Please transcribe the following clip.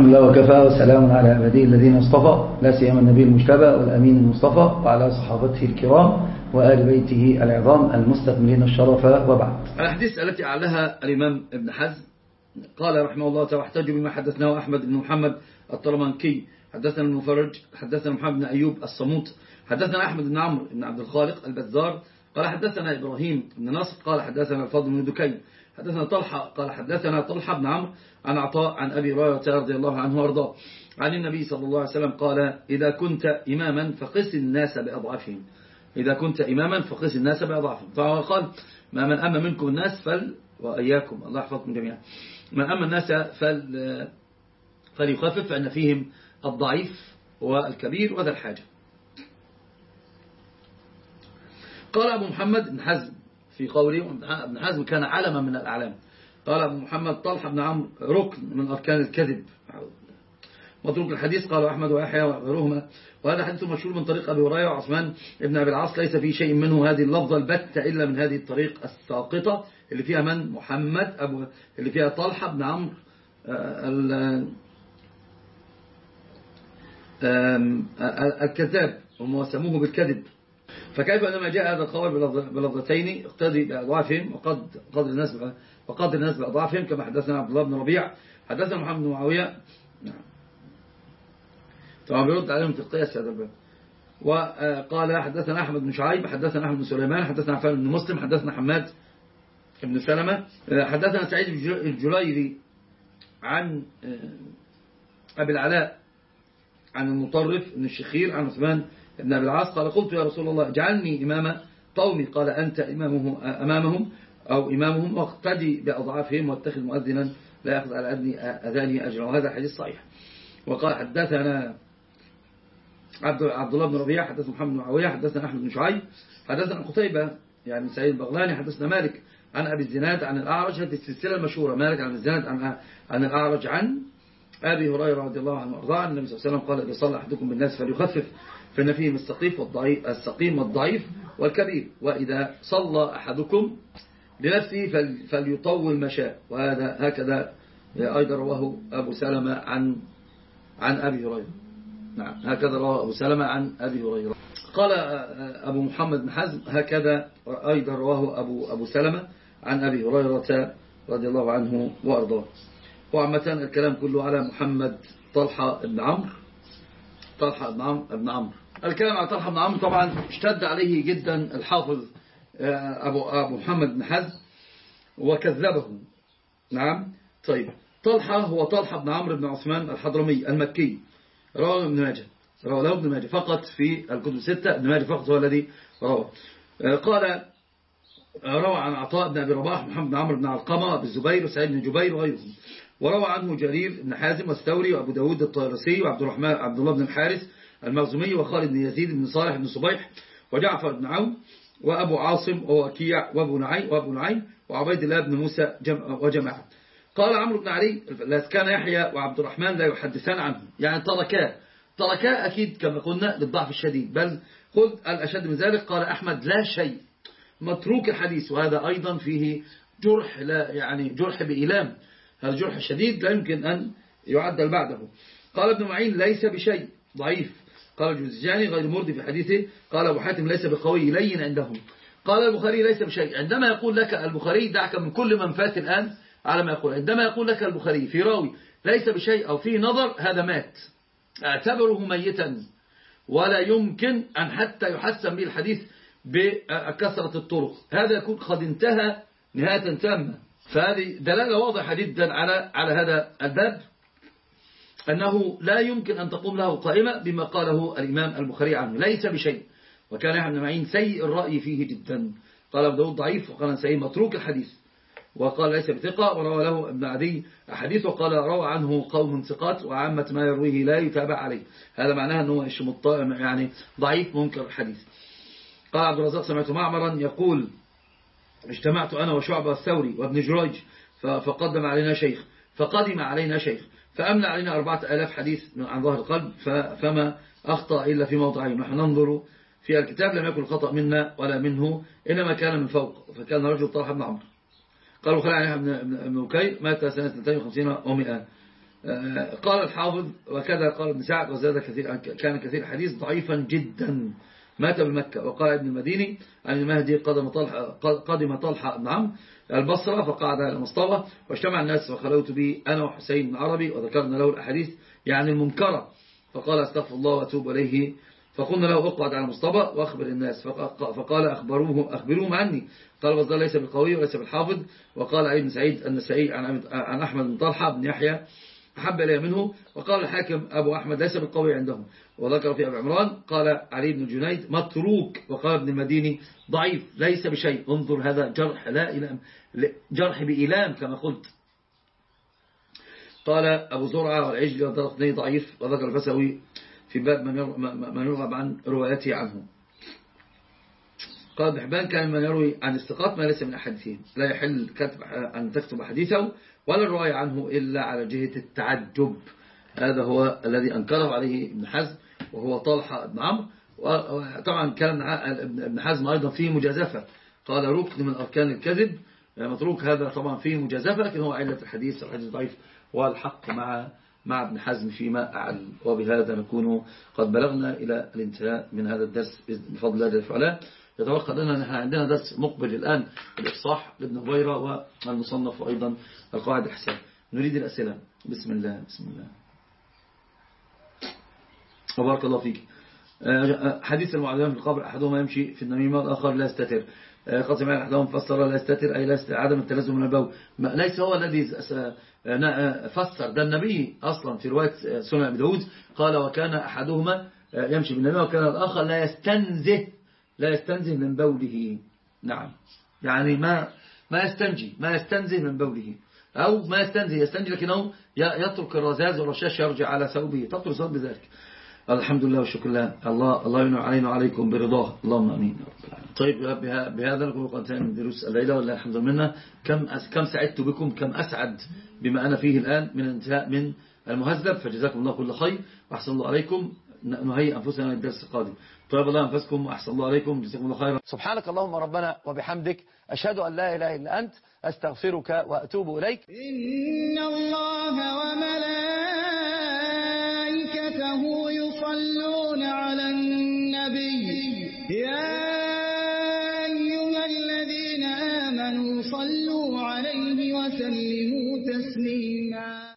لله وكفى وسلام على عباده الذين اصطفى لا سيما النبي المجتبى والأمين المصطفى وعلى صحابته الكرام وآل بيته العظام المستكملين الشرف وبعد. الأحاديث التي أعلها الإمام ابن حزم قال رحمه الله تعالى: واحتج بما حدثناه أحمد بن محمد الطلمانكي حدثنا المفرج حدثنا محمد بن أيوب الصموت حدثنا أحمد بن عمرو بن عبد الخالق البزار قال حدثنا إبراهيم بن نصر قال حدثنا الفضل بن دكين حدثنا طلحة قال حدثنا طلحة بن عمرو عن عطاء عن أبي هريرة رضي الله عنه وارضاه عن النبي صلى الله عليه وسلم قال: إذا كنت إماما فقس الناس بأضعافهم. إذا كنت إماما فقس الناس بأضعافهم. فقال: ما من أما منكم الناس وإياكم الله يحفظكم جميعا، من أما الناس فليخفف فإن فيهم الضعيف والكبير وذا الحاجة. قال أبو محمد بن حزم في قوله: ابن حزم كان علما من الأعلام. قال أبو محمد: طلحة بن عمرو ركن من أركان الكذب متروك الحديث. قال أحمد ويحيى وغيرهما: وهذا حديث مشهور من طريق أبي هريرة وعثمان ابن أبي العاص ليس في شيء منه هذه اللفظة البتة إلا من هذه الطريق الساقطة اللي فيها من محمد اللي فيها طلحة بن عمرو الكذاب هم سموه بالكذب. فكيف لما جاء هذا الخبر بلفظتين اقتدي بأضعافهم وقدر الناس بأضعافهم، كما حدثنا عبد الله بن ربيع حدثنا محمد بن معاوية طبعا بيرد عليهم في القياس هذا الباب. وقال حدثنا أحمد بن شعيب حدثنا أحمد بن سليمان حدثنا عفان بن مسلم حدثنا حماد بن سلمة حدثنا سعيد الجليري عن أبي العلاء عن المطرف بن الشخير عن عثمان بن أبي العاص قال: قلت يا رسول الله اجعلني إمام قومي. قال: أنت إمامهم واقتدي بأضعافهم واتخذ مؤذنا لا يأخذ على أذانه أجرا. وهذا حديث صحيح. وقال حدثنا عبد الله بن ربيع حدثنا محمد بن معاوية حدثنا أحمد بن شعيب حدثنا قتيبة يعني سعيد البغلاني حدثنا مالك عن أبي الزناد عن الأعرج. هذه السلسلة المشهورة: مالك عن الزناد عن الأعرج عن أبي هريرة رضي الله عنه وارضاه عن النبي صلى الله عليه وسلم قال: إذا صلى أحدكم بالناس فليخفف فإن فيهم السقيم والضعيف والكبير، وإذا صلى أحدكم لنفسه فليطول ما شاء. وهذا هكذا أيضا رواه أبو سلمة عن أبي هريرة. نعم، هكذا رواه أبو سلمة عن أبي هريرة. قال أبو محمد بن حزم: هكذا أيضا رواه أبو سلمة عن أبي هريرة رضي الله عنه وأرضاه. وعامة الكلام كله على محمد طلحة بن عمرو الكلام على طلحة بن عمرو طبعا اشتد عليه جدا الحافظ أبو محمد بن حزم وكذبه. نعم. طيب، طلحة هو طلحة بن عمرو بن عثمان الحضرمي المكي، رواه ابن ماجه فقط في الكتب الستة. ابن ماجه فقط هو الذي رواه. قال: روى عن عطاء بن أبي رباح محمد بن عمرو بن علقمة بالزبير وسعيد بن جبير وغيرهم. وروى عنه جرير بن حازم والثوري وأبو داود الطيرسي عبد الله بن الحارث المخزومي وخالد بن يزيد بن صالح بن صبيح وجعفر بن عون وأبو عاصم ووكيع وأبو نعيم وعبيد الله بن موسى وجماعة. قال عمرو بن علي: كان يحيى وعبد الرحمن لا يحدثان عنه، يعني تركا أكيد كما قلنا للضعف الشديد، بل خذ الأشد من ذلك. قال أحمد: لا شيء، متروك الحديث. وهذا أيضا فيه جرح، لا يعني جرح بإيلام، هذا جرح شديد لا يمكن أن يعدل بعده. قال ابن معين: ليس بشيء، ضعيف. قال الجوزجاني: غير مرضي في حديثه. قال أبو حاتم: ليس بقوي لين عندهم. قال البخاري: ليس بشيء. عندما يقول لك البخاري، دعك من كل من فات الآن على ما يقول، عندما يقول لك البخاري في راوي ليس بشيء أو فيه نظر، هذا مات، اعتبره ميتا، ولا يمكن أن حتى يحسن به الحديث بكثرة الطرق. هذا يكون قد انتهى نهاية تامة. فهذه دلالة واضحة جدا على هذا الباب، أنه لا يمكن أن تقوم له قائمة بما قاله الإمام البخاري عنه ليس بشيء. وكان يحيى بن معين سيء الرأي فيه جدا. قال أبو داود: ضعيف. وقال سيء متروك الحديث. وقال: ليس بثقة. وروى له ابن عدي أحاديث وقال: روى عنه قوم ثقات وعامة ما يرويه لا يتابع عليه. هذا معناه أنه يعني ضعيف منكر الحديث. قال عبد الرزاق: سمعت معمرا يقول: اجتمعت أنا وشعبة الثوري وابن جريج فقدم علينا شيخ فأملى علينا 4000 حديث عن ظهر القلب فما أخطأ إلا في موضعين، نحن ننظر في الكتاب لم يكن الخطأ منا ولا منه إنما كان من فوق. فكان رجل طلحة بن عمرو. قالوا: خلع عنها ابن وكيل مات سنة 52 و100. قال الحافظ وكذا قال ابن سعد وزاد كان كثير الحديث ضعيفا جدا مات بمكة. وقال ابن المديني عن المهدي قدم طلحة بن عمرو البصرة فقعد على مصطبة واجتمع الناس وخلوت به أنا وحسين بن عربي وذكرنا له الأحاديث يعني المنكرة فقال استغفر الله وأتوب إليه. فقلنا له اقعد على مصطبة واخبر الناس فقال أخبروهم عني. قال والله ليس بالقوي وليس بالحافظ. وقال علي بن سعيد النسائي عن أحمد بن طلحة بن يحيى أحب إليه منه. وقال الحاكم أبو أحمد ليس بالقوي عندهم. وذكر في أبي عمران قال علي بن جنيد متروك. وقال ابن المديني ضعيف ليس بشيء. انظر هذا جرح لا إلام جرح بإيلام كما قلت. قال أبو زرعة والعجل والدرقطني ضعيف. وذكر الفسوي في باب من يرغب عن روايته عنه. قال ابن حبان كان من يروي عن الثقات ما ليس من أحاديثهم لا يحل أن تكتب حديثه ولا الرواية عنه إلا على جهة التعجب. هذا هو الذي أنكره عليه ابن حزم وهو طلحة بن عمرو. وطبعا كان ابن حزم أيضا فيه مجازفة قال ركن من أركان الكذب متروك. هذا طبعا فيه مجازفة لكن هو علة الحديث ضعيف والحق مع ابن حزم فيما أعلم. وبهذا نكون قد بلغنا إلى الانتهاء من هذا الدرس بفضل الله جل وعلا. يتوقع لنا أن عندنا درس مقبل الآن الإفصاح لابن هبيرة والمصنف وأيضا القواعد الحساب. نريد الأسئلة. بسم الله. وبارك الله فيك. حديث المعلمين في القبر أحدهما يمشي في النميمة والآخر لا يستتر. قد سمع أحدهم فسر لا يستتر أي لا عدم التلزم من البول. ليس هو الذي فسر ده النبي أصلا في رواية سنن أبي داود قال وكان أحدهما يمشي بالنميمة وكان الآخر لا يستنزه من بوله. نعم يعني ما يستنزه من بوله أو ما يستنجي لكنه يترك الرذاذ والرشاش يرجع على ثوبه تطرق ثوب بذلك. الحمد لله والشكر لله. الله ينعم علينا وعليكم برضاه اللهم امين. طيب بهذا نكون قد انتهينا من دروس الليله والله الحمد لله. كم سعدت بكم كم اسعد بما انا فيه الان من الانتهاء من المهذب. فجزاكم الله كل خير واحسن الله عليكم. نهيئ انفسنا للدرس القادم. طيب الله انفسكم واحسن الله عليكم. جزاكم الله خيرا. سبحانك اللهم ربنا وبحمدك أشهد أن لا إله إلا أنت أستغفرك وأتوب إليك. إن الله وملائكته يصلون على النبي يا أيها الذين آمنوا صلوا عليه وسلموا تسليما.